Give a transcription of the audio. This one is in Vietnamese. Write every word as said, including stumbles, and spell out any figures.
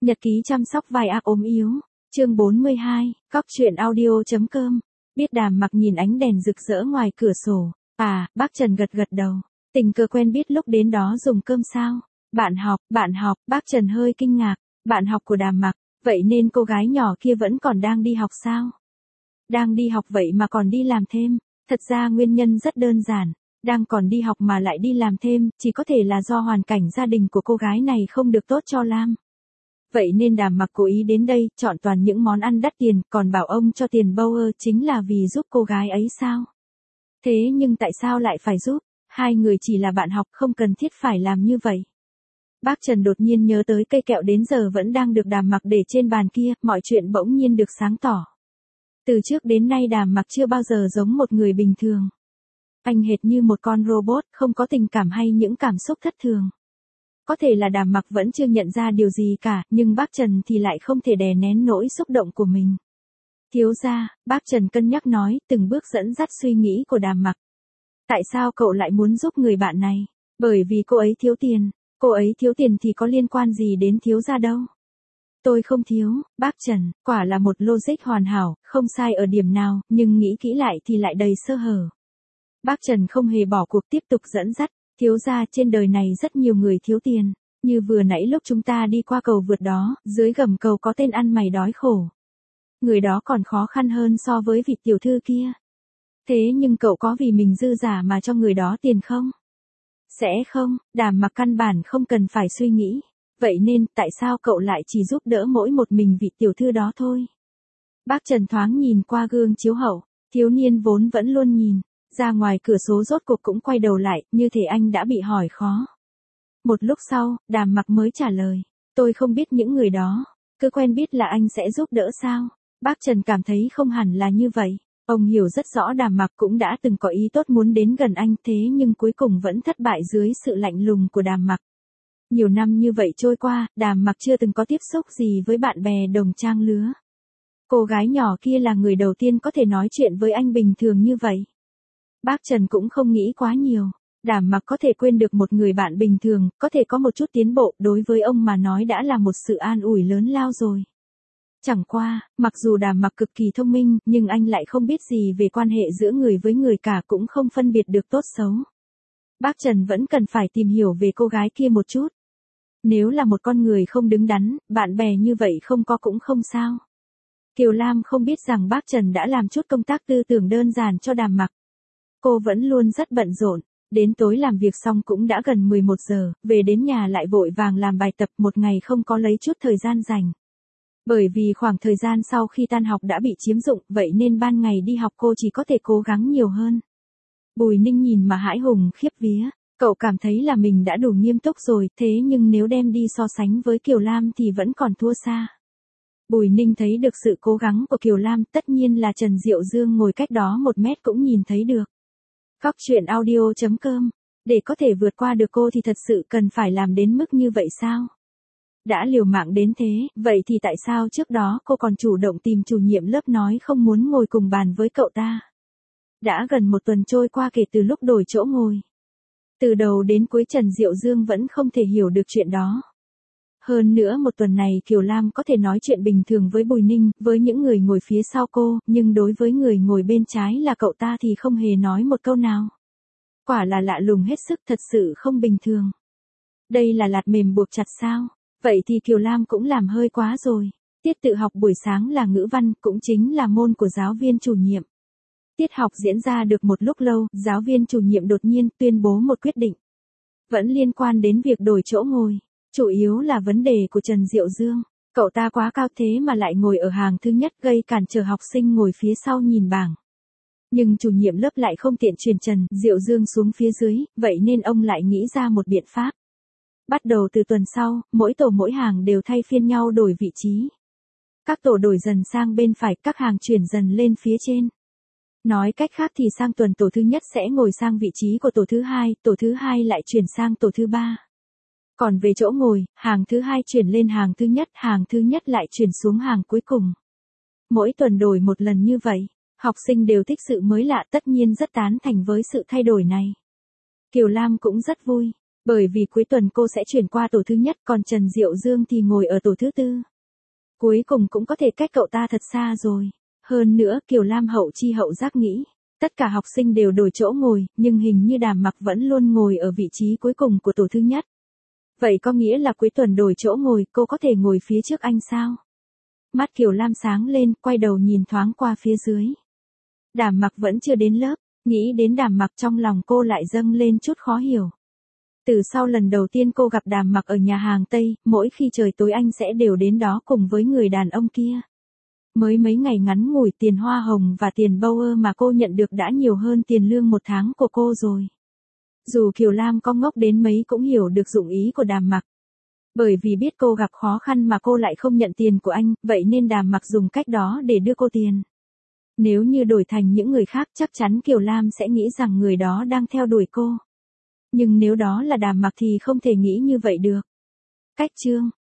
Nhật ký chăm sóc vai ác ốm yếu, chương bốn mươi hai, cóc truyện audio.com. Biết Đàm Mặc nhìn ánh đèn rực rỡ ngoài cửa sổ. À, bác Trần gật gật đầu. Tình cờ quen biết lúc đến đó dùng cơm sao? Bạn học, bạn học, bác Trần hơi kinh ngạc. Bạn học của Đàm Mặc, vậy nên cô gái nhỏ kia vẫn còn đang đi học sao? Đang đi học vậy mà còn đi làm thêm. Thật ra nguyên nhân rất đơn giản. Đang còn đi học mà lại đi làm thêm, chỉ có thể là do hoàn cảnh gia đình của cô gái này không được tốt cho Lam. Vậy nên Đàm Mặc cố ý đến đây, chọn toàn những món ăn đắt tiền, còn bảo ông cho tiền Bauer chính là vì giúp cô gái ấy sao? Thế nhưng tại sao lại phải giúp? Hai người chỉ là bạn học, không cần thiết phải làm như vậy. Bác Trần đột nhiên nhớ tới cây kẹo đến giờ vẫn đang được Đàm Mặc để trên bàn kia, mọi chuyện bỗng nhiên được sáng tỏ. Từ trước đến nay Đàm Mặc chưa bao giờ giống một người bình thường. Anh hệt như một con robot, không có tình cảm hay những cảm xúc thất thường. Có thể là Đàm Mặc vẫn chưa nhận ra điều gì cả, nhưng bác Trần thì lại không thể đè nén nỗi xúc động của mình. Thiếu gia, bác Trần cân nhắc nói, từng bước dẫn dắt suy nghĩ của Đàm Mặc. Tại sao cậu lại muốn giúp người bạn này? Bởi vì cô ấy thiếu tiền. Cô ấy thiếu tiền thì có liên quan gì đến thiếu gia đâu? Tôi không thiếu, bác Trần, quả là một logic hoàn hảo, không sai ở điểm nào, nhưng nghĩ kỹ lại thì lại đầy sơ hở. Bác Trần không hề bỏ cuộc tiếp tục dẫn dắt. Thiếu gia, trên đời này rất nhiều người thiếu tiền. Như vừa nãy lúc chúng ta đi qua cầu vượt đó, dưới gầm cầu có tên ăn mày đói khổ. Người đó còn khó khăn hơn so với vị tiểu thư kia. Thế nhưng cậu có vì mình dư giả mà cho người đó tiền không? Sẽ không, Đàm Mặc căn bản không cần phải suy nghĩ. Vậy nên, tại sao cậu lại chỉ giúp đỡ mỗi một mình vị tiểu thư đó thôi? Bác Trần thoáng nhìn qua gương chiếu hậu, thiếu niên vốn vẫn luôn nhìn. Ra ngoài cửa sổ rốt cuộc cũng quay đầu lại, như thể anh đã bị hỏi khó. Một lúc sau, Đàm Mặc mới trả lời. Tôi không biết những người đó. Cứ quen biết là anh sẽ giúp đỡ sao? Bác Trần cảm thấy không hẳn là như vậy. Ông hiểu rất rõ Đàm Mặc cũng đã từng có ý tốt muốn đến gần anh, thế nhưng cuối cùng vẫn thất bại dưới sự lạnh lùng của Đàm Mặc. Nhiều năm như vậy trôi qua, Đàm Mặc chưa từng có tiếp xúc gì với bạn bè đồng trang lứa. Cô gái nhỏ kia là người đầu tiên có thể nói chuyện với anh bình thường như vậy. Bác Trần cũng không nghĩ quá nhiều. Đàm Mặc có thể quên được một người bạn bình thường, có thể có một chút tiến bộ, đối với ông mà nói đã là một sự an ủi lớn lao rồi. Chẳng qua, mặc dù Đàm Mặc cực kỳ thông minh, nhưng anh lại không biết gì về quan hệ giữa người với người cả, cũng không phân biệt được tốt xấu. Bác Trần vẫn cần phải tìm hiểu về cô gái kia một chút. Nếu là một con người không đứng đắn, bạn bè như vậy không có cũng không sao. Kiều Lam không biết rằng bác Trần đã làm chút công tác tư tưởng đơn giản cho Đàm Mặc. Cô vẫn luôn rất bận rộn, đến tối làm việc xong cũng đã gần mười một giờ, về đến nhà lại vội vàng làm bài tập, một ngày không có lấy chút thời gian rảnh. Bởi vì khoảng thời gian sau khi tan học đã bị chiếm dụng, vậy nên ban ngày đi học cô chỉ có thể cố gắng nhiều hơn. Bùi Ninh nhìn mà hãi hùng khiếp vía, cậu cảm thấy là mình đã đủ nghiêm túc rồi, thế nhưng nếu đem đi so sánh với Kiều Lam thì vẫn còn thua xa. Bùi Ninh thấy được sự cố gắng của Kiều Lam, tất nhiên là Trần Diệu Dương ngồi cách đó một mét cũng nhìn thấy được. Cóc truyện audio.com. Để có thể vượt qua được cô thì thật sự cần phải làm đến mức như vậy sao? Đã liều mạng đến thế, vậy thì tại sao trước đó cô còn chủ động tìm chủ nhiệm lớp nói không muốn ngồi cùng bàn với cậu ta? Đã gần một tuần trôi qua kể từ lúc đổi chỗ ngồi. Từ đầu đến cuối Trần Diệu Dương vẫn không thể hiểu được chuyện đó. Hơn nữa một tuần này Kiều Lam có thể nói chuyện bình thường với Bùi Ninh, với những người ngồi phía sau cô, nhưng đối với người ngồi bên trái là cậu ta thì không hề nói một câu nào. Quả là lạ lùng hết sức, thật sự không bình thường. Đây là lạt mềm buộc chặt sao? Vậy thì Kiều Lam cũng làm hơi quá rồi. Tiết tự học buổi sáng là ngữ văn, cũng chính là môn của giáo viên chủ nhiệm. Tiết học diễn ra được một lúc lâu, giáo viên chủ nhiệm đột nhiên tuyên bố một quyết định. Vẫn liên quan đến việc đổi chỗ ngồi. Chủ yếu là vấn đề của Trần Diệu Dương. Cậu ta quá cao thế mà lại ngồi ở hàng thứ nhất, gây cản trở học sinh ngồi phía sau nhìn bảng. Nhưng chủ nhiệm lớp lại không tiện truyền Trần Diệu Dương xuống phía dưới, vậy nên ông lại nghĩ ra một biện pháp. Bắt đầu từ tuần sau, mỗi tổ mỗi hàng đều thay phiên nhau đổi vị trí. Các tổ đổi dần sang bên phải, các hàng chuyển dần lên phía trên. Nói cách khác thì sang tuần tổ thứ nhất sẽ ngồi sang vị trí của tổ thứ hai, tổ thứ hai lại chuyển sang tổ thứ ba. Còn về chỗ ngồi, hàng thứ hai chuyển lên hàng thứ nhất, hàng thứ nhất lại chuyển xuống hàng cuối cùng. Mỗi tuần đổi một lần như vậy, học sinh đều thích sự mới lạ, tất nhiên rất tán thành với sự thay đổi này. Kiều Lam cũng rất vui. Bởi vì cuối tuần cô sẽ chuyển qua tổ thứ nhất, còn Trần Diệu Dương thì ngồi ở tổ thứ tư. Cuối cùng cũng có thể cách cậu ta thật xa rồi. Hơn nữa, Kiều Lam hậu chi hậu giác nghĩ, tất cả học sinh đều đổi chỗ ngồi, nhưng hình như Đàm Mặc vẫn luôn ngồi ở vị trí cuối cùng của tổ thứ nhất. Vậy có nghĩa là cuối tuần đổi chỗ ngồi, cô có thể ngồi phía trước anh sao? Mắt Kiều Lam sáng lên, quay đầu nhìn thoáng qua phía dưới. Đàm Mặc vẫn chưa đến lớp, nghĩ đến Đàm Mặc trong lòng cô lại dâng lên chút khó hiểu. Từ sau lần đầu tiên cô gặp Đàm Mặc ở nhà hàng Tây, mỗi khi trời tối anh sẽ đều đến đó cùng với người đàn ông kia. Mới mấy ngày ngắn ngủi, tiền hoa hồng và tiền bâu ơ mà cô nhận được đã nhiều hơn tiền lương một tháng của cô rồi. Dù Kiều Lam có ngốc đến mấy cũng hiểu được dụng ý của Đàm Mặc. Bởi vì biết cô gặp khó khăn mà cô lại không nhận tiền của anh, vậy nên Đàm Mặc dùng cách đó để đưa cô tiền. Nếu như đổi thành những người khác chắc chắn Kiều Lam sẽ nghĩ rằng người đó đang theo đuổi cô. Nhưng nếu đó là Đàm Mặc thì không thể nghĩ như vậy được. Cách chương